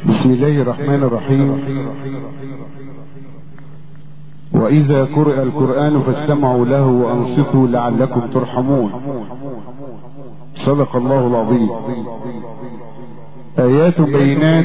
بسم الله الرحمن الرحيم. وإذا قرئ القرآن فاستمعوا له وأنصتوا لعلكم ترحمون. صدق الله العظيم. آيات بينات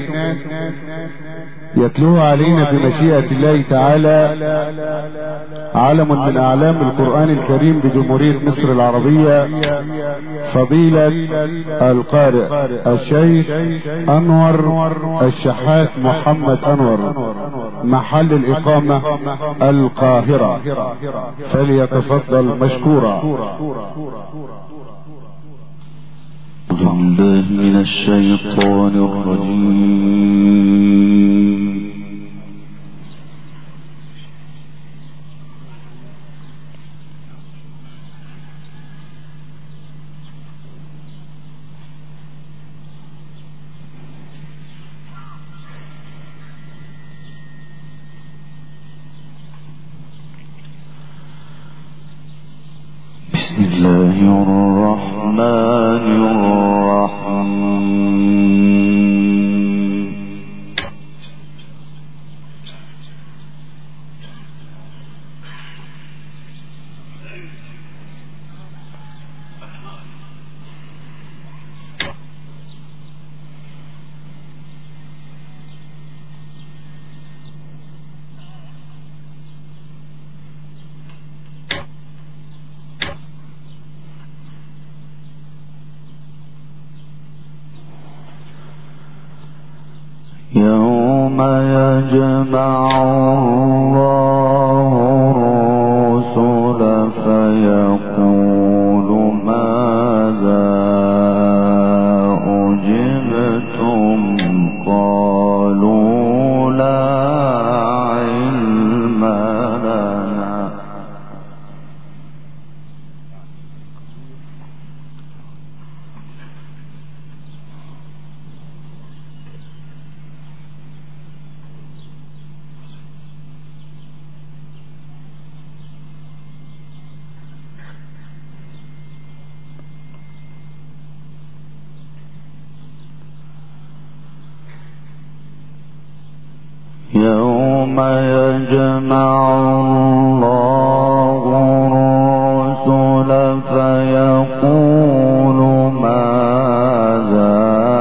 يتلوها علينا بمشيئة الله تعالى علم من أعلام القرآن الكريم بجمهورية مصر العربية، فضيلة القارئ الشيخ أنور الشحات محمد أنور، محل الإقامة القاهرة، فليتفضل مشكورا. بالله من الشيطان الرجيم. بسم الله الرحمن الرحيم. يوم يجمع الله الرسل فيقول ماذا أجبتم؟ قالوا لا علم لنا. يوم يجمع الله الرسل فيقول ماذا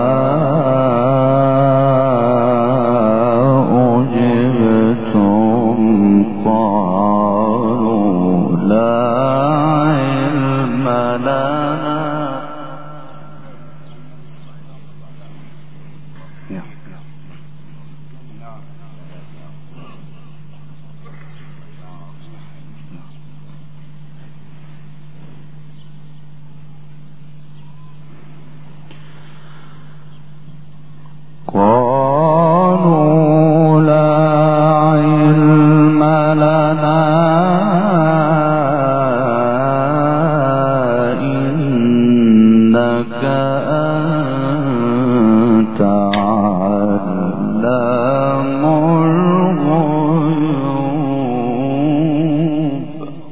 أجبتم؟ قالوا لا علم لنا. قالوا لا علم لنا إنك أنت علام الغيوب.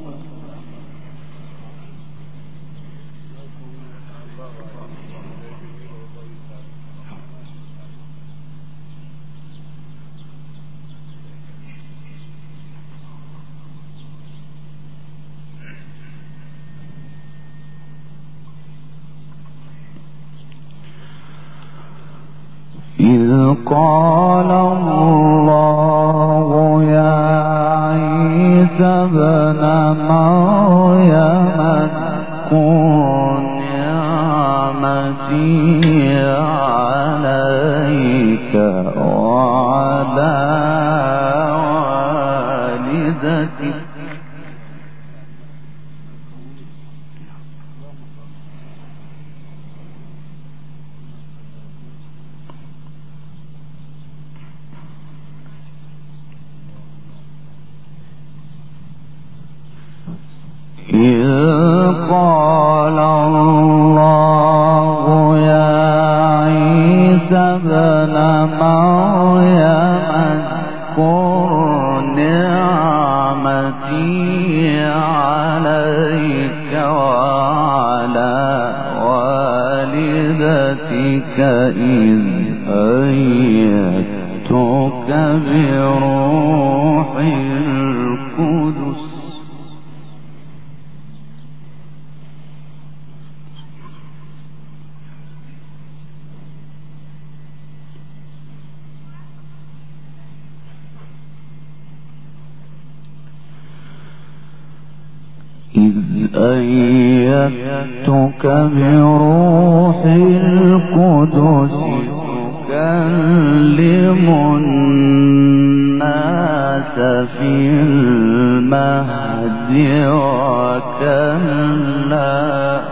إذ قال الله يا عيسى ابن مريم اذكر نعمتي عليك وعلى والدتك إذ قال الله يا عيسى ابن مريم اذكر نعمتي عليك وعلى والدتك إذ أيدتك إذ أيدتك بروح القدس تكلم الناس في المهد وكهلا.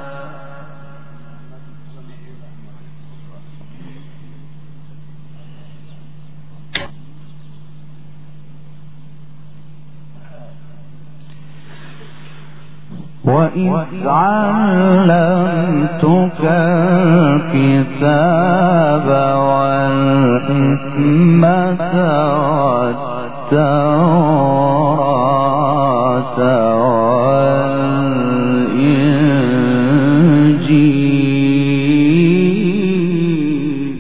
وإذ علمتك الكتاب والحكمة والتوراة والإنجيل.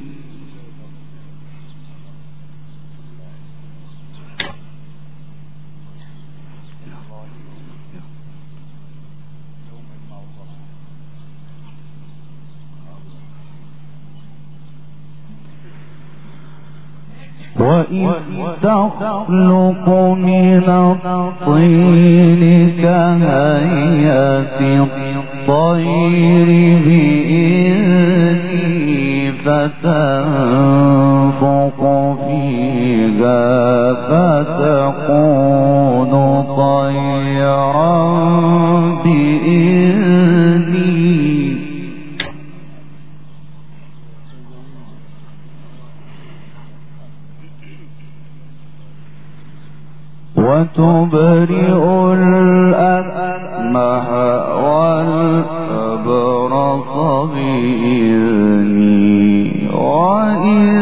وإذ تخلق من الطين كهيئة الطير بإذني فتنفخ فيها فتكون طيرا بإذني. وتبرئ الأكمه والأبرص بإذني. وإذ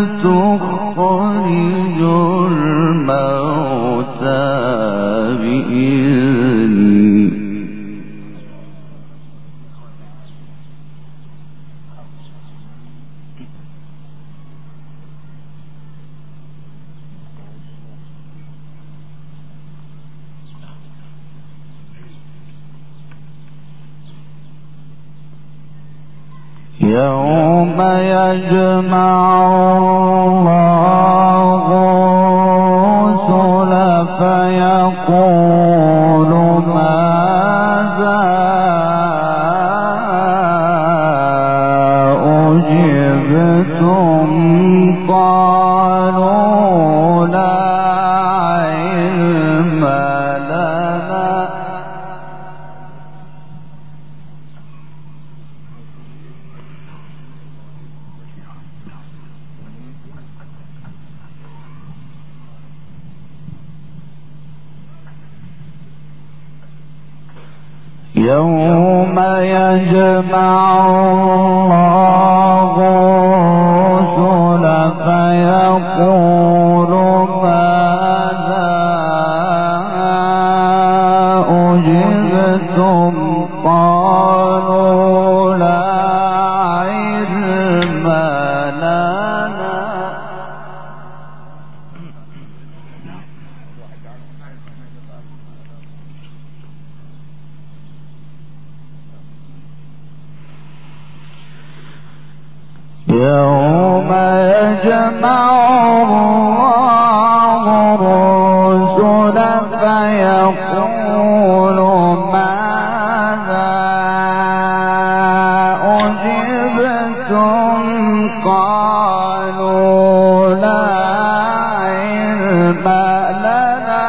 تخرج الموتى بإذني. يوم يجمع الله الرسل فيقول ماذا أجبتم قالوا لا علم لنا. يوم يجمع الله الرسل فيقول ماذا أجبتم قالوا لا علم لنا. يوم يجمع الله الرسل فيقول ماذا أجبتم قالوا لا علم لنا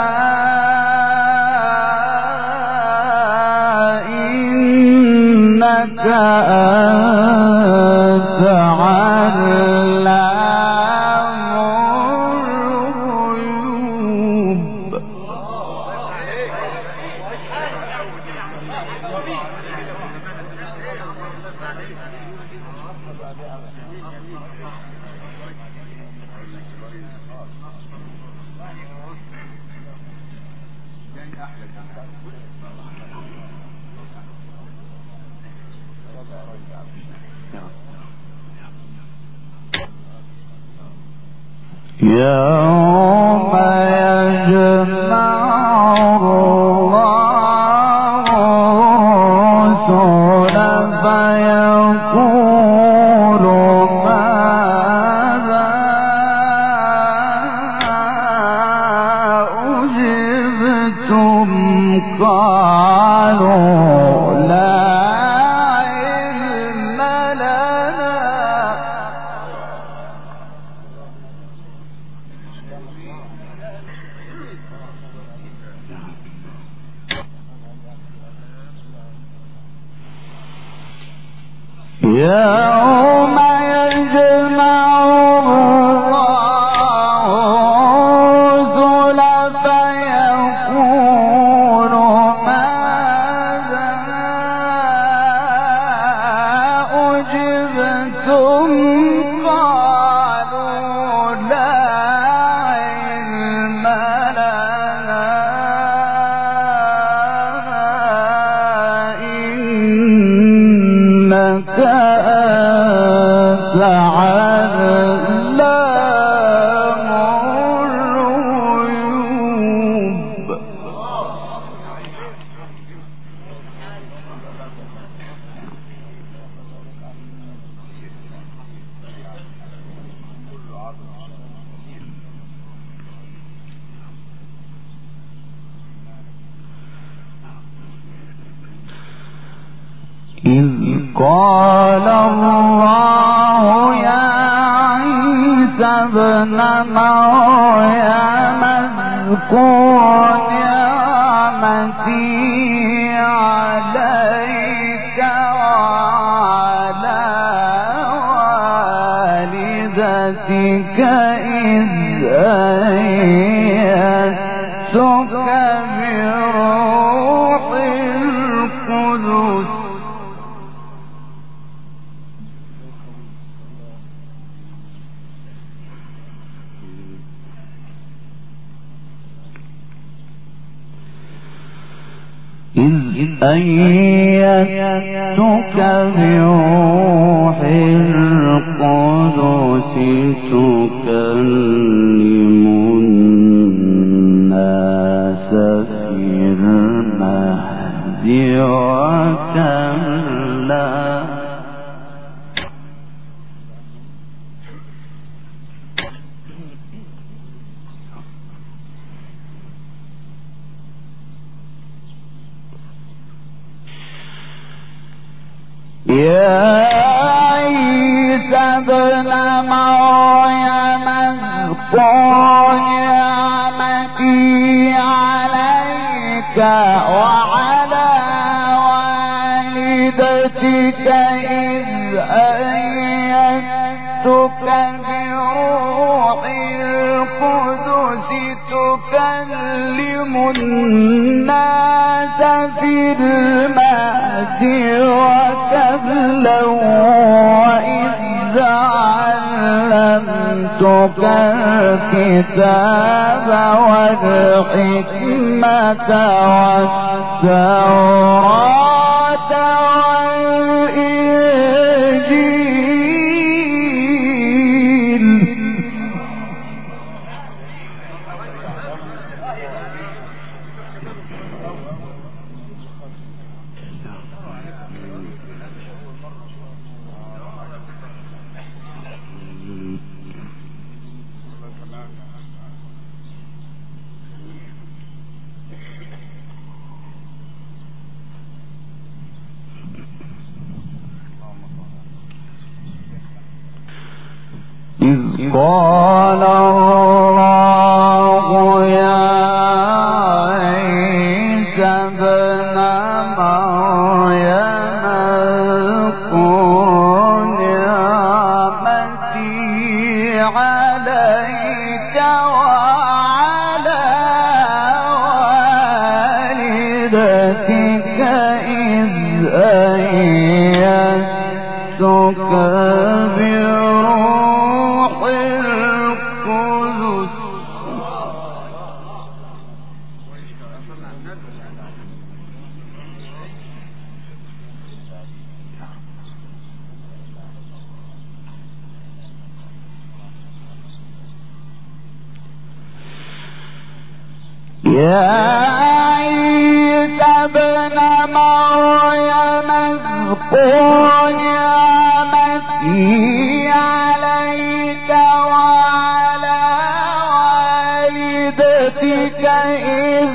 إنك أنت علام الغيوب. يوم يجمع الله الرسل فيقول ماذا أجبتم قالوا يوم يجمع الله الرسل فيقول ماذا أجبتم قالوا لا علم لنا إنك أنت علام الغيوب. إذ قال الله يا عيسى ابن مريم اذكر نعمتي عليك وعلى والدتك إذ أيدتك بروح القدس أيدتك بروح القدس تكلم الناس في المهد وكهلا. يا عيسى ابن مريم اذكر نعمتي عليك وعلى والدتك إذ أيدتك بروح القدس تكلم الناس في المهد وكهلا وإذ علمتك الكتاب والحكمة والتوراة والإنجيل. إذ قال الله يا عيسى ابن مريم اذكر نعمتي عليك وعلى والدتك إذ أيدتك بروح القدس يا عيسى ابن مريم اذكر نعمتي عليك وعلى والدتك إذ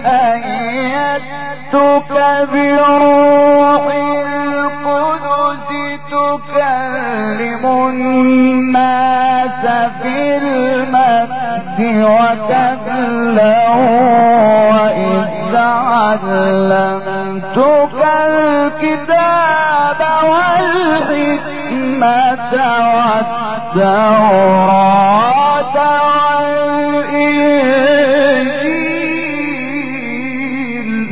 أيدتك بروح القدس تكلم الناس في المهد وكهلا وإذ علمتك الكتاب والحكمة والتوراة والإنجيل.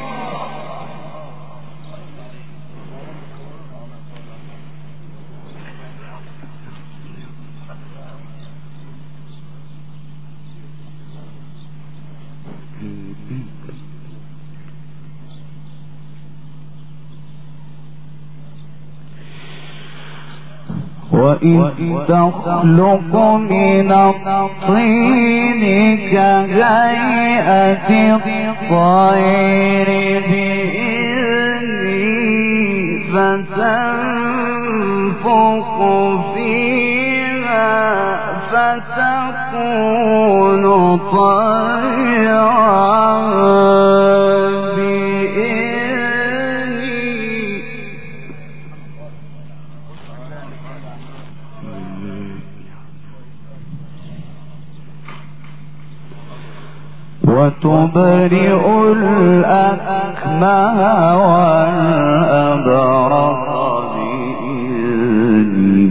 وإذ تخلق من الطين كهيئة الطير بإذني فتنفخ فيها فتكون طيرا وتبرئ الأكمه والأبرص بإذني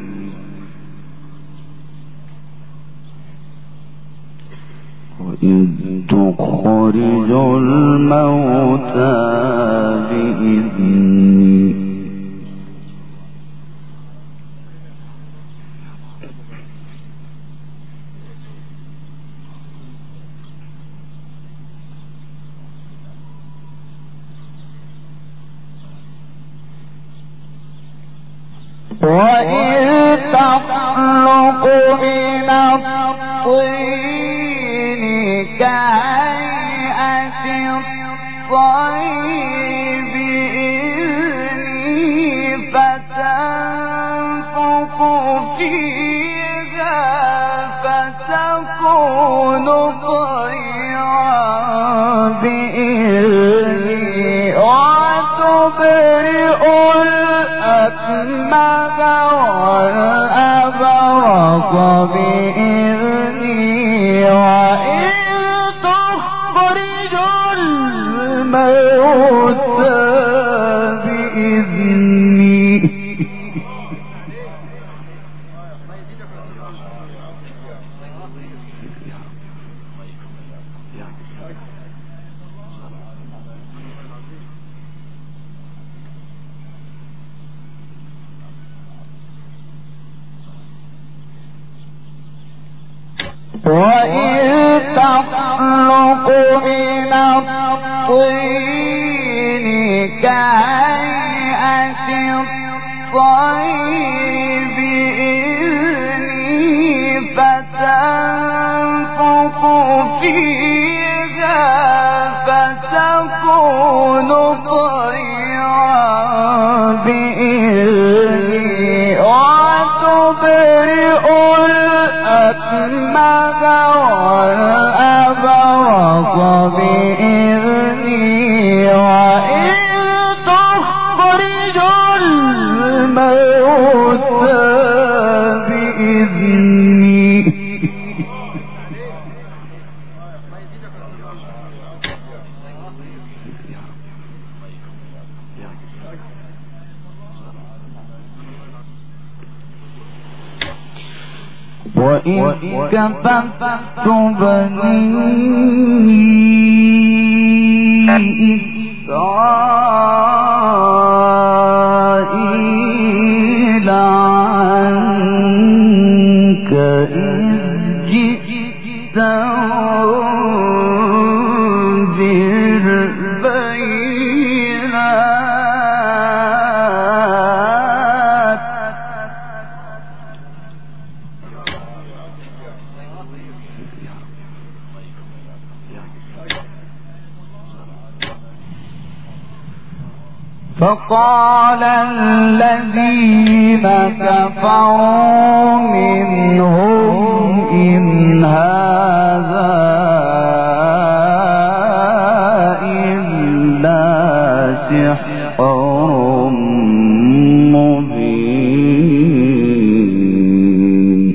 وإذ تخرج الموتى بإذني وإذ تخلق من الطين كهيئة الطير بإذني فتنفخ فيها فتكون طيرا بإذني وتبرئ الأكمه والأبرص بإذني وإذ تخرج الموتى بإذني وإذ تخلق من الطين كهيئة الطير بإذني فتنفخ فيها فتكون طيرا بإذني وتبرئ الأكمه والأبرص بإذني وإذ تخرج الموتى بإذني وإذ كففت بني إسرائيل عنك إذ جئتهم بالبينات فقال الذين كفروا منهم إن هذا إلا سحر مبين.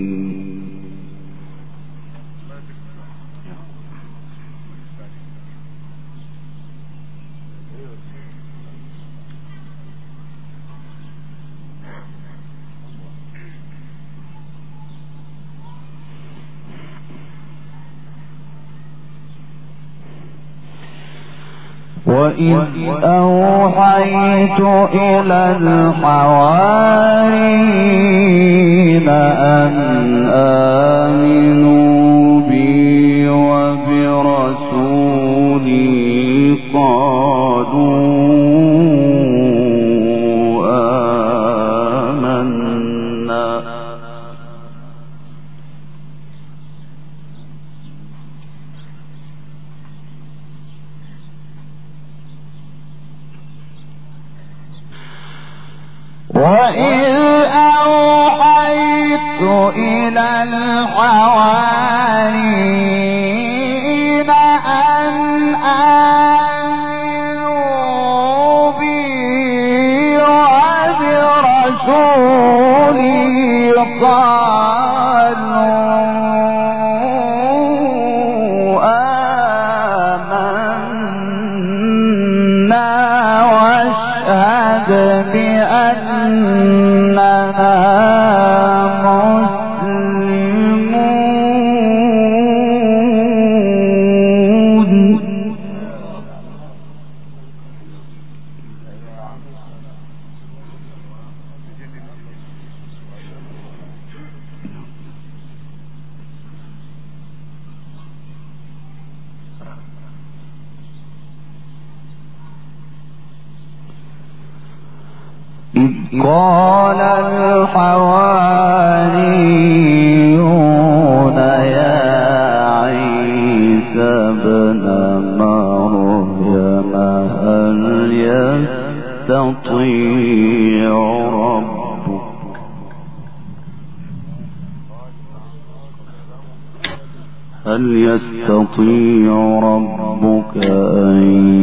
وإذ أوحيت إلى الحواريين أن آمنوا بي وبرسولي قالوا وإذ أوحيت إلى الحواريين أن آمنوا بي وبرسولي قالوا آمنا واشهد بأننا مسلمون. إذ قال الحواريون يا عيسى ابن مريم هل يستطيع ربك أن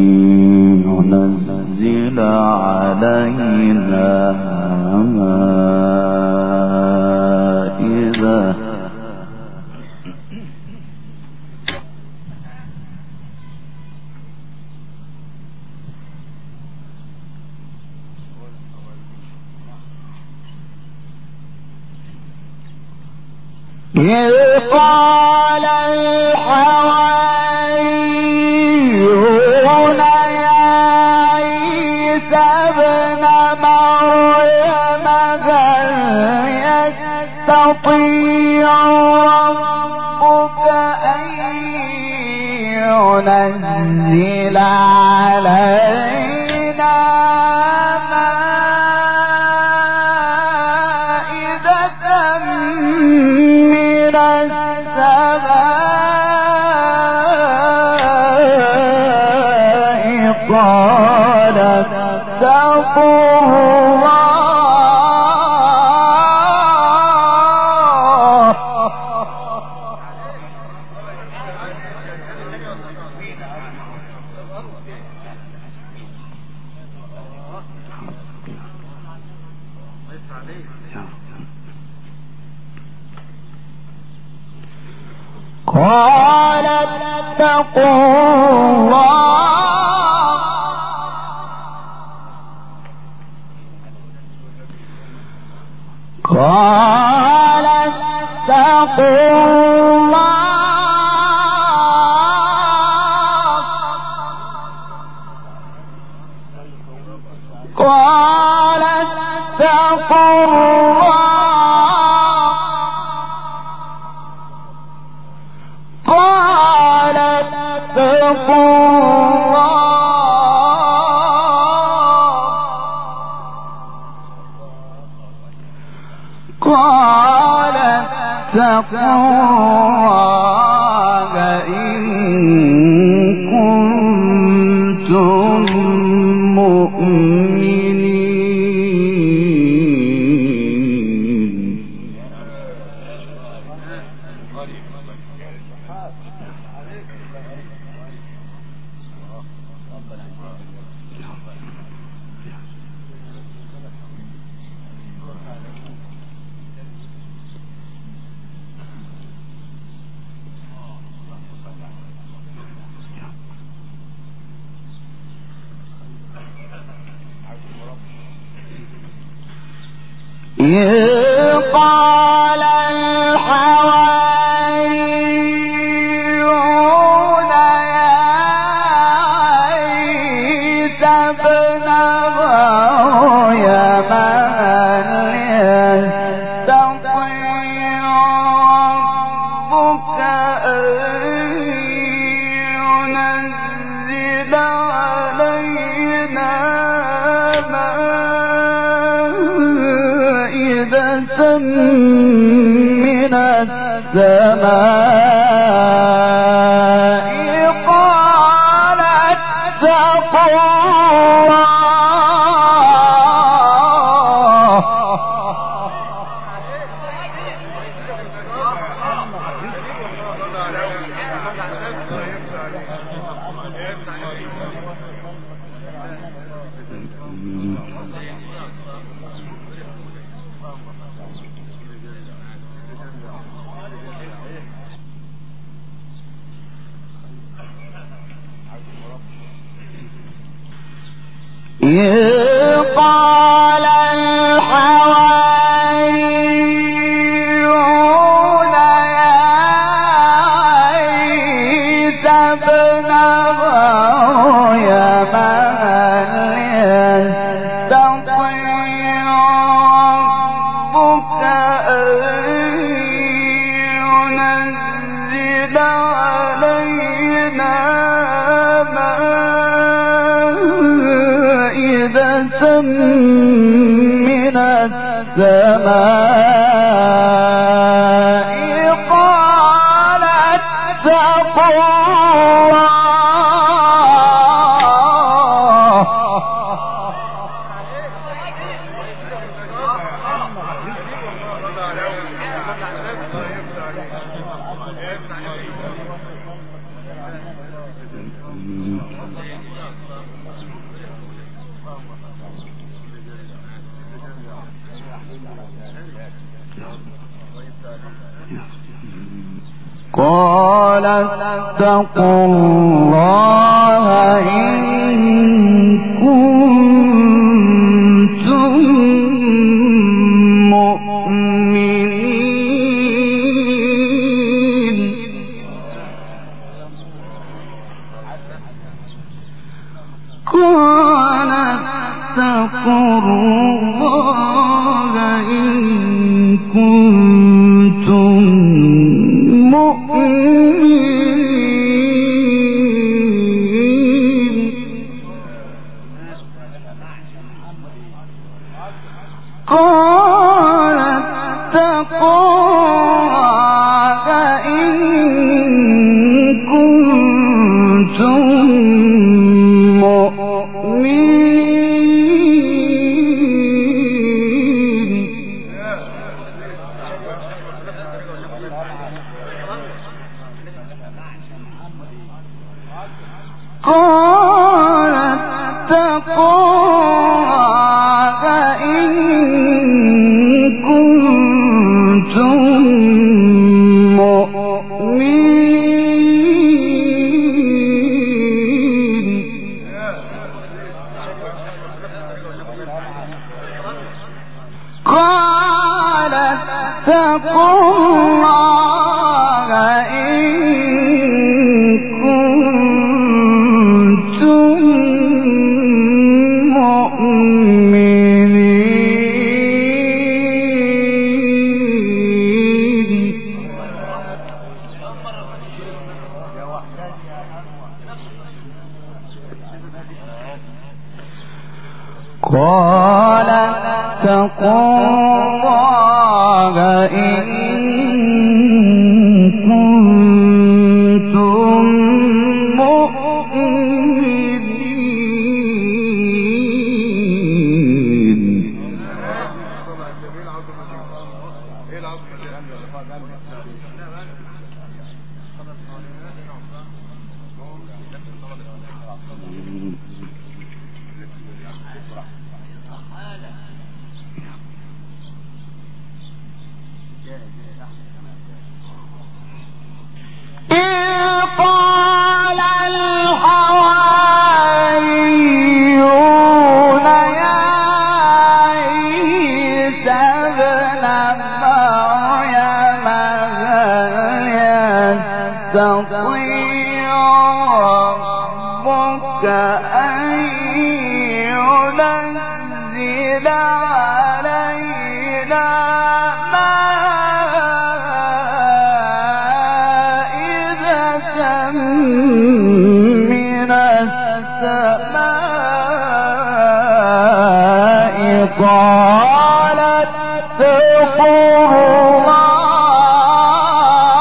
ينزل علينا مائدة إذ قال الحواريون يا عيسى ابن مريم هل يستطيع ربك أن ينزل علينا قال اتقوا الله قال اتقوا الله قال اتقوا الله قال اتقوا الله قال اتقوا قال اتقوا الله إن كنتم مؤمنين. إذ قال الحواريون يا قال الحواريون يا عيسى ابن مريم هل يستطيع ربك أن ينزل علينا من السماء قال اتقوا قال اتقوا الله إن كنتم مؤمنين قال اتقوا الله إن كنتم قال اتقوا إن كنتم مؤمنين قال اتقوا قال اتقوا الله إن كنتم مؤمنين قال الحواريون يا عيسى ابن مريم هل يستطيع ربك أن ينزل علينا من السماء قال اتقوا الله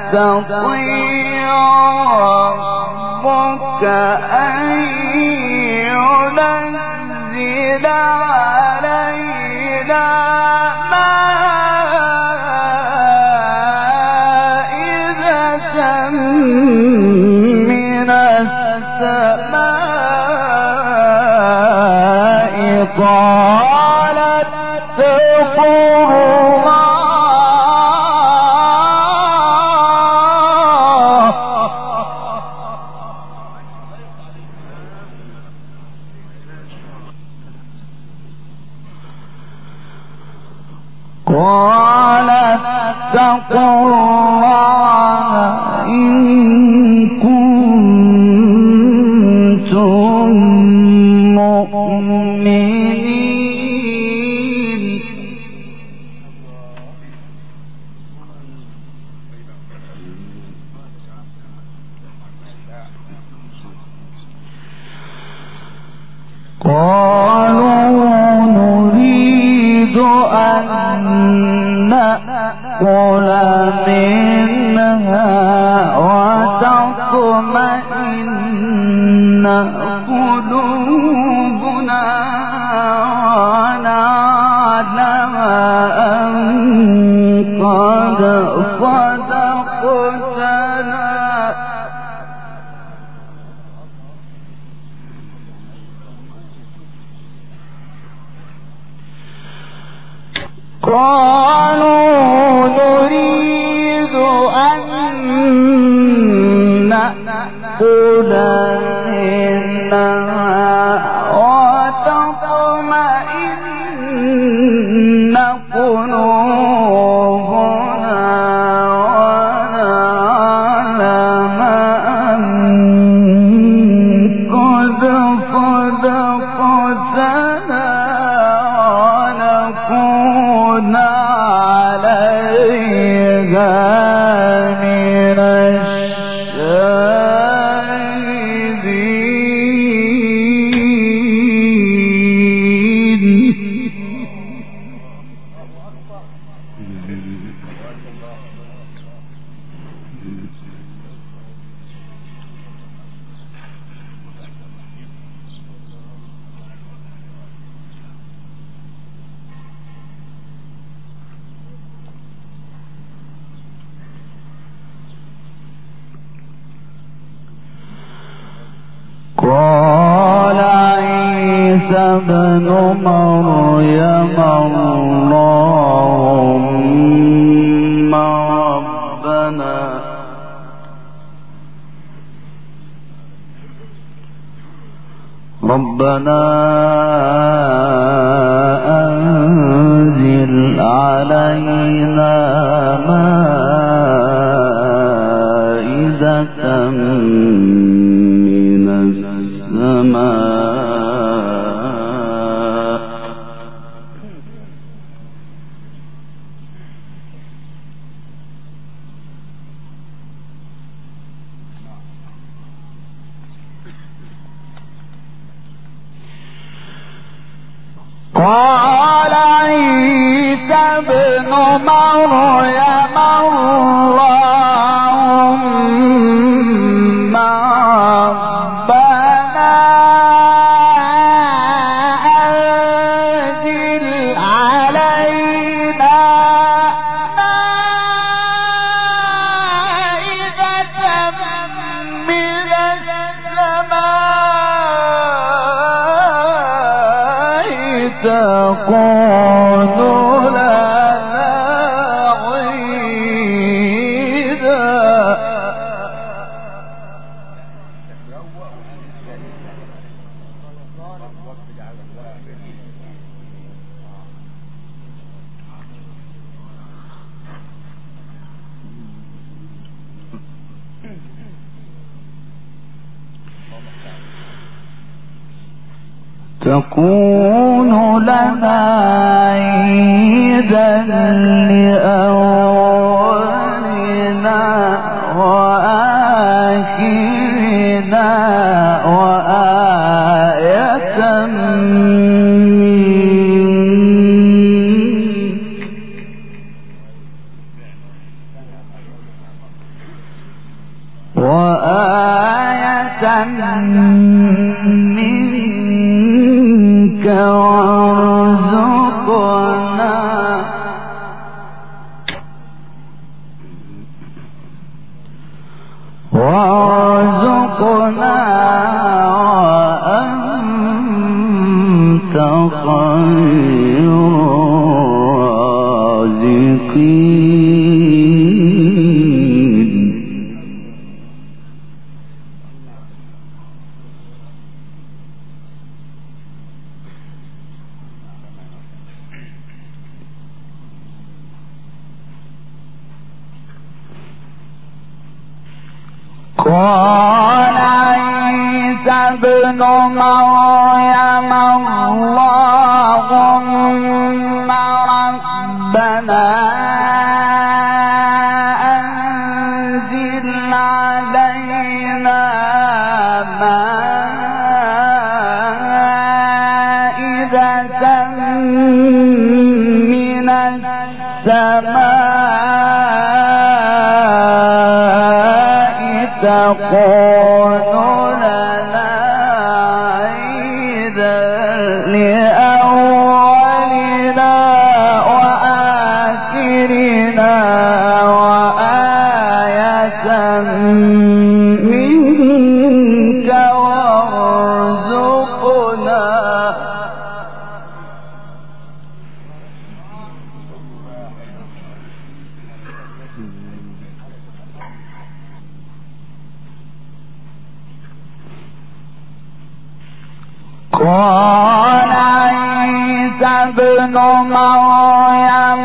يستطيع ربك أن ينزل علينا مائدة من السماء قالت اتقوا الله إن كنتم مؤمنين. قالوا نريد أن نأكل منها وتطمئن قلوبنا ونعلم أن قد صدقتنا قالوا نريد أن نأكل منها وتطمئن قلوبنا ونعلم أن قد صدقتنا ونكون عليها من الشاهدين. قال عيسى ابن مريم اللهم ربنا أنزل علينا مائدة من السماء قال عيسى ابن مريم اللهم ربنا أنزل علينا مائدة من السماء تكون لنا عيدا تكون لنا عيدا لأولنا وآخرنا وآية منك وارزقنا وأنت خير الرازقين. قال عيسى ابن مريم اللهم ربنا أنزل علينا مائدة من السماء تكون لنا عيدا لأولنا وآخرنا وآية منك وارزقنا قال عيسى ابن مريم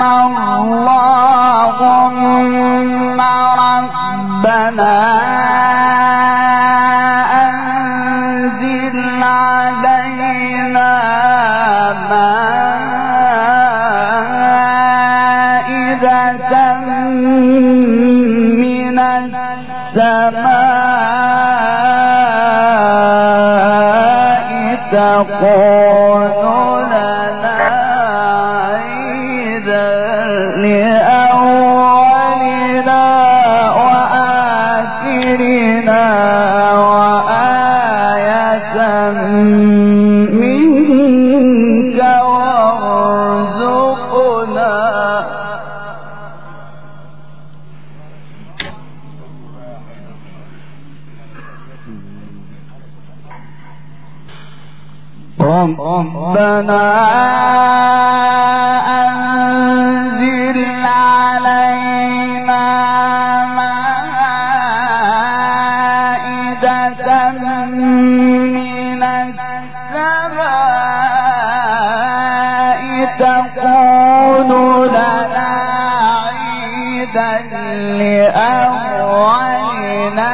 اللهم ربنا أنزل علينا مائدة من السماء تكون لنا عيدا لأولنا وآخرنا وآية منك وارزقنا ربنا أنزل علينا مائدة من السماء تكون لنا عيدا لأولنا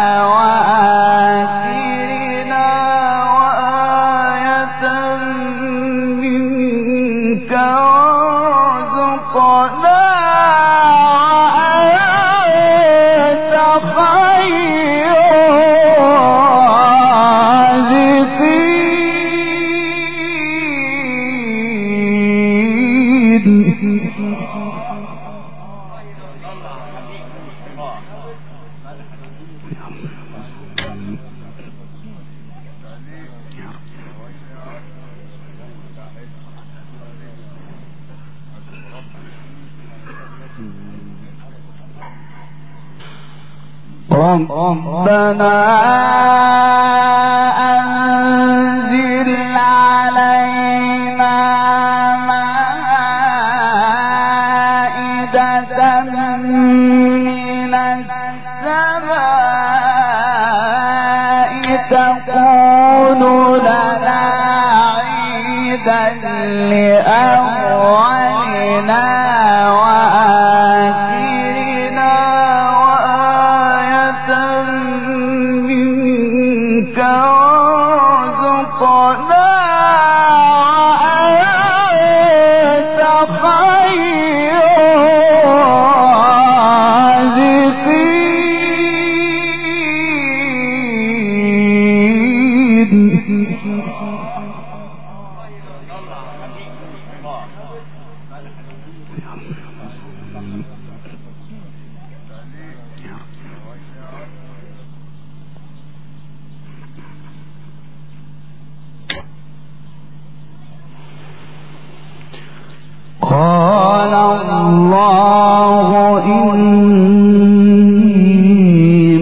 وآخرنا وآية منك وارزقنا وأنت خير ربنا أنزل علينا مائدة من السماء تكون لنا عيدا لأولنا وآخرنا وآية منك وارزقنا وأنت خير الله إني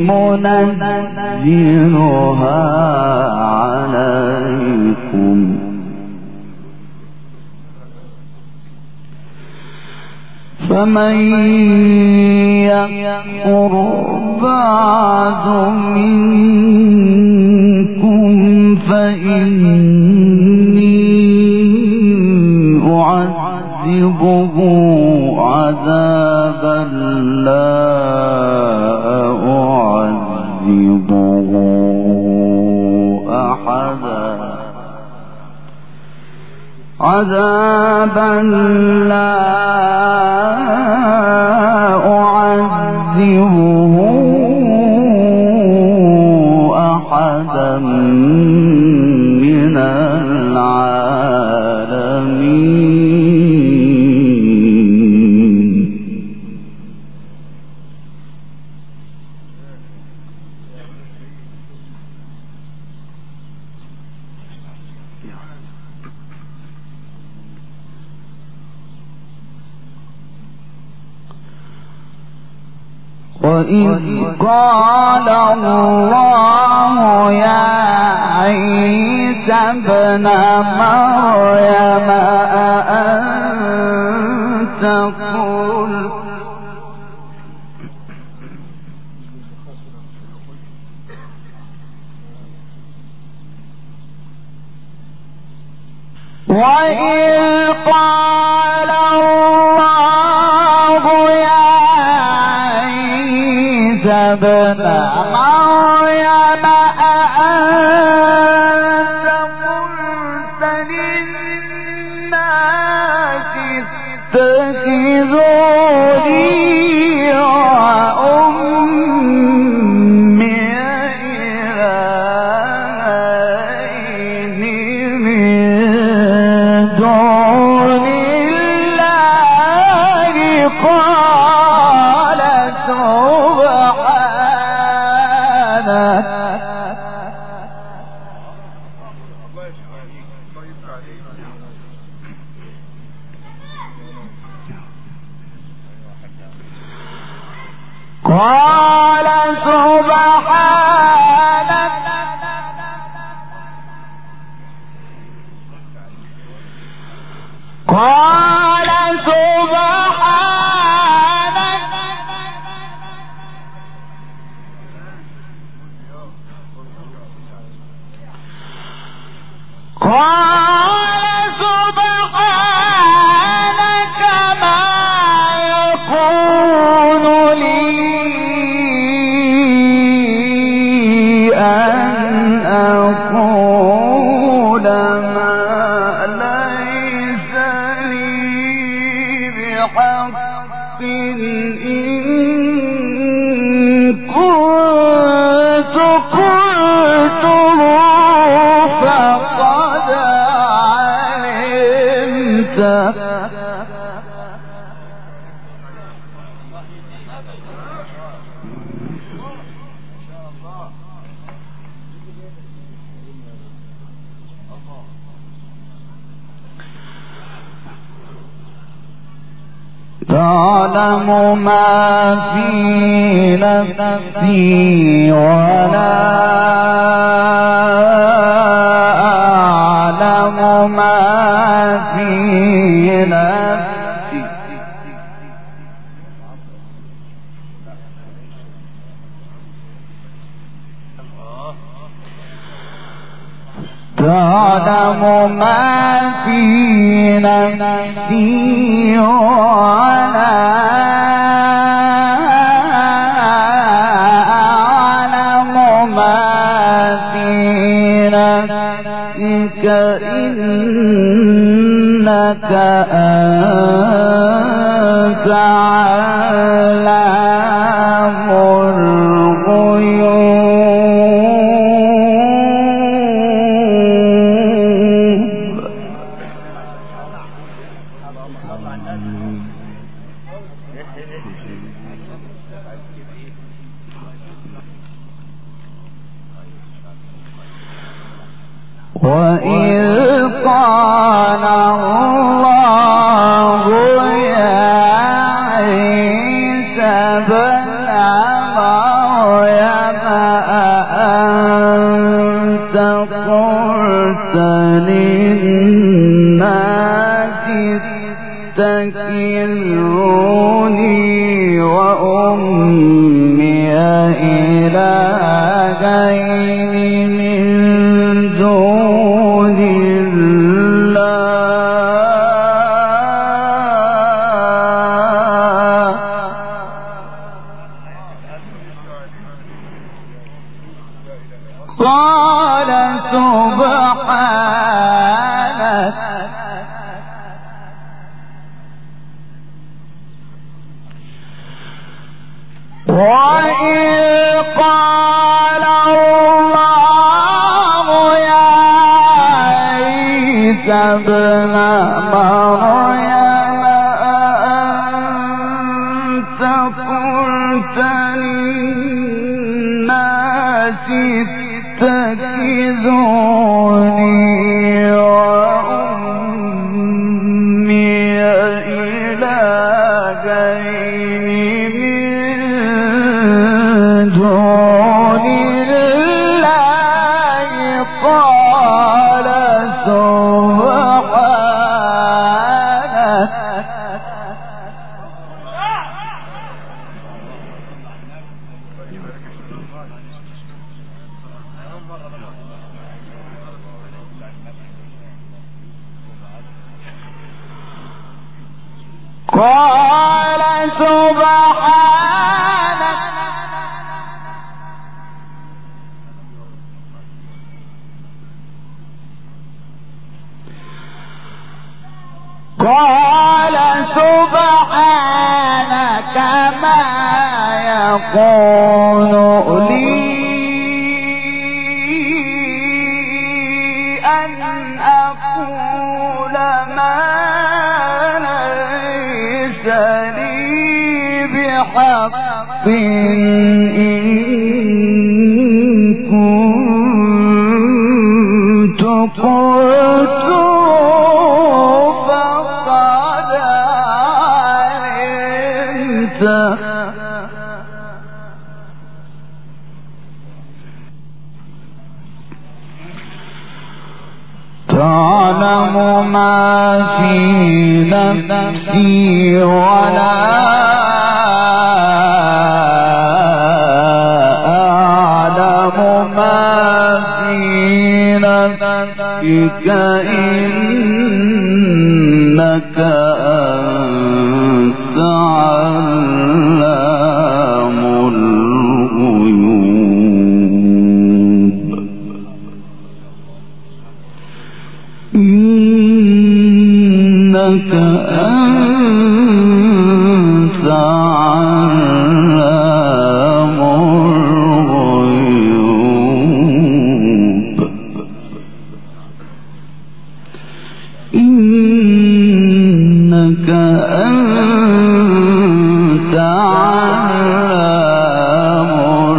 منزلها عليكم فمن يكفر بعد منكم فإني أعذبه عذابا لا أعذبه أحدا عذابا لا أعذبه أحدا من العالمين وإذ قال الله يا عيسى ابن مريم أأنت قلت وإذ قال الله يا عيسى ابن مريم أأنت قلت للناس اتخذوني وأمي إلهين من دون الله قال سبحانك قال سبحانك قال سبحانك قال سبحانك ما يكون لي أن أقول ما ليس لي بحق إن كنت قلته فقد علمته تعلم ما في نفسي ولا أعلم ما في نفسي تعلم ما في نفسي ولا أعلم ما في نفسك إنك أنت علام الغيوب وإذ قال الله يا تتخذوني وأمي إلهين من دون قال سبحانك وإذ قال الله يا عيسى ابن مريم أنت قلت للناس اتخذوني وأمي إلهين من دون الله قال سبحانك قال سبحانك قال سبحانك ما يكون لي أن أقول ما ليس لي بحق إن كنت قلته فقد علمته تعلم ما في نفسي ولا أعلم ما في نفسك إنك أنت علام الغيوب إنك أنت علام الغيوب إنك أنت علام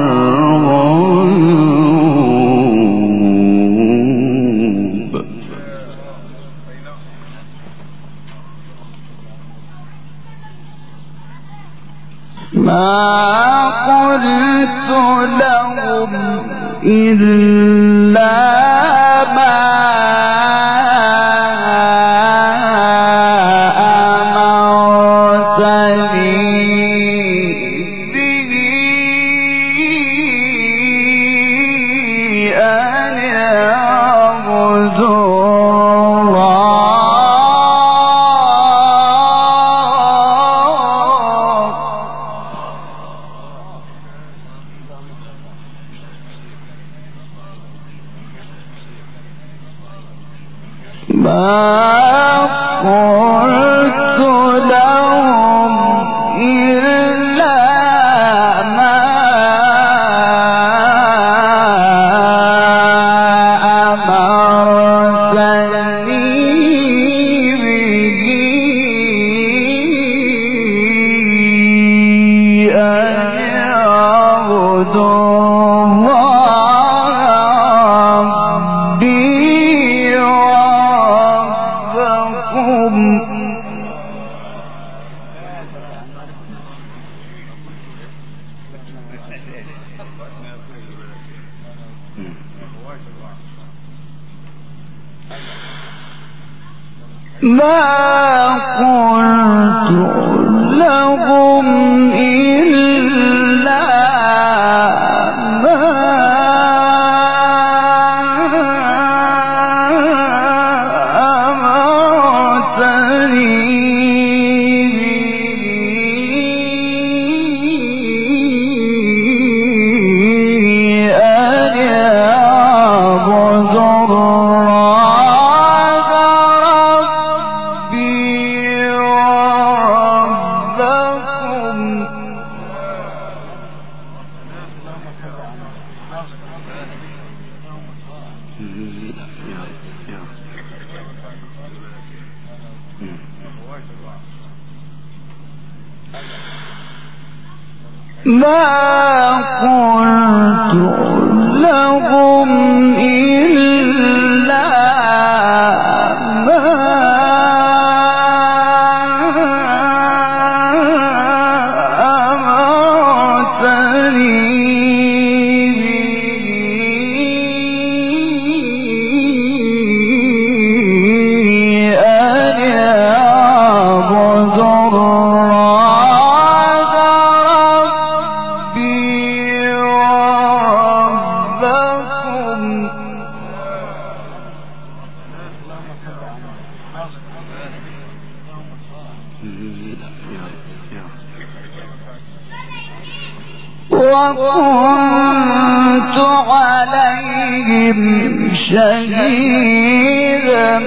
الغيوب ما قلت لهم إلا ما ما قلت لهم إلا ما وكنت عليهم شهيدا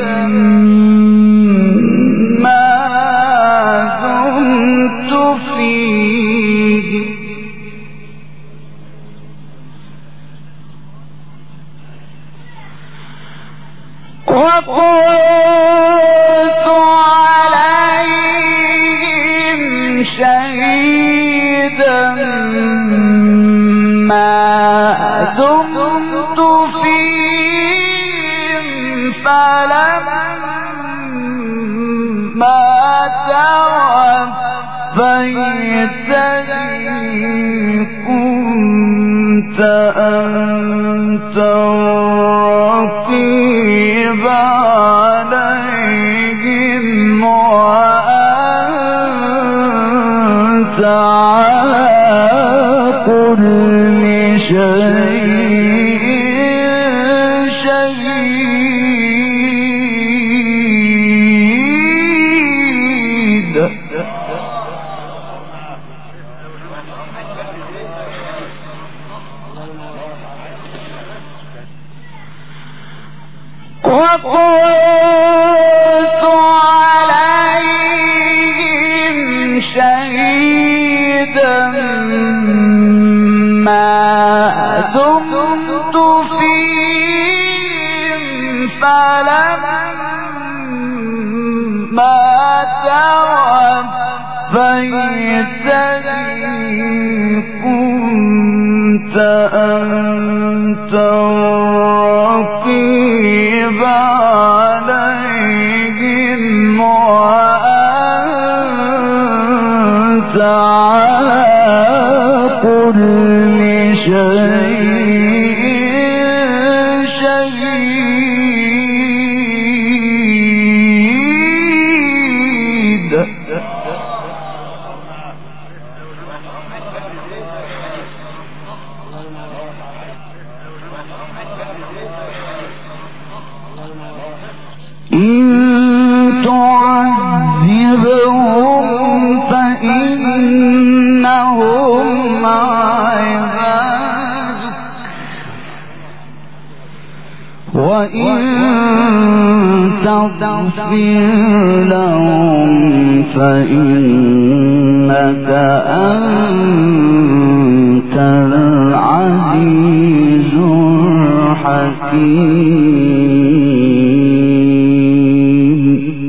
ما دمت فيه وكنت عليهم شهيدا ما دمت فيهم فلما توفيتني كنت أنت الرقيب عليهم وأنت على كل شيء شهيد وكنت عليهم شهيدا ما دمت فيهم فلما توفيتني كنت أنت الرقيب عليهم وأنت على كل شيء شهيد إن تعذبهم فإنهم عبادك وإن تغفر لهم فإنك أنت العزيز الحكيم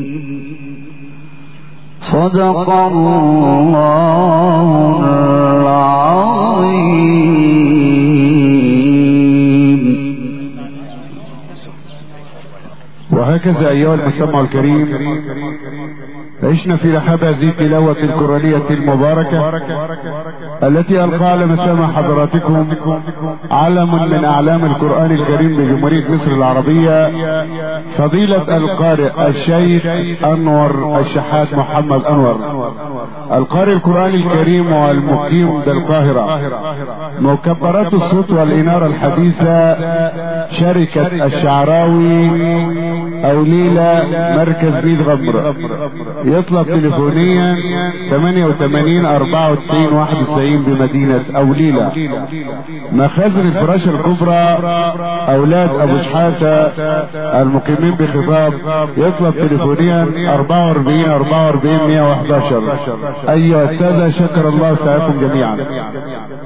صدق الله العظيم. وهكذا أيها المستمع الكريم عشنا في رحاب هذه التلاوة القرآنية المباركة التي ألقى على مسامع حضراتكم علم من أعلام القرآن الكريم بجمهورية مصر العربية، فضيلة القارئ الشيخ أنور الشحات محمد أنور، القارئ القرآن الكريم والمقيم بالقاهرة. مكبرات الصوت والإنارة الحديثة شركة الشعراوي أوليلة مركز ميت غمر. يطلب تليفونيا 88 94 91 بمدينة أوليلة. مخازن الفراشة الكبرى أولاد أبو شحاتة المقيمين بخطاب. يطلب تليفونيا 44 44 111. أيها السادة، شكر الله سعيكم جميعا.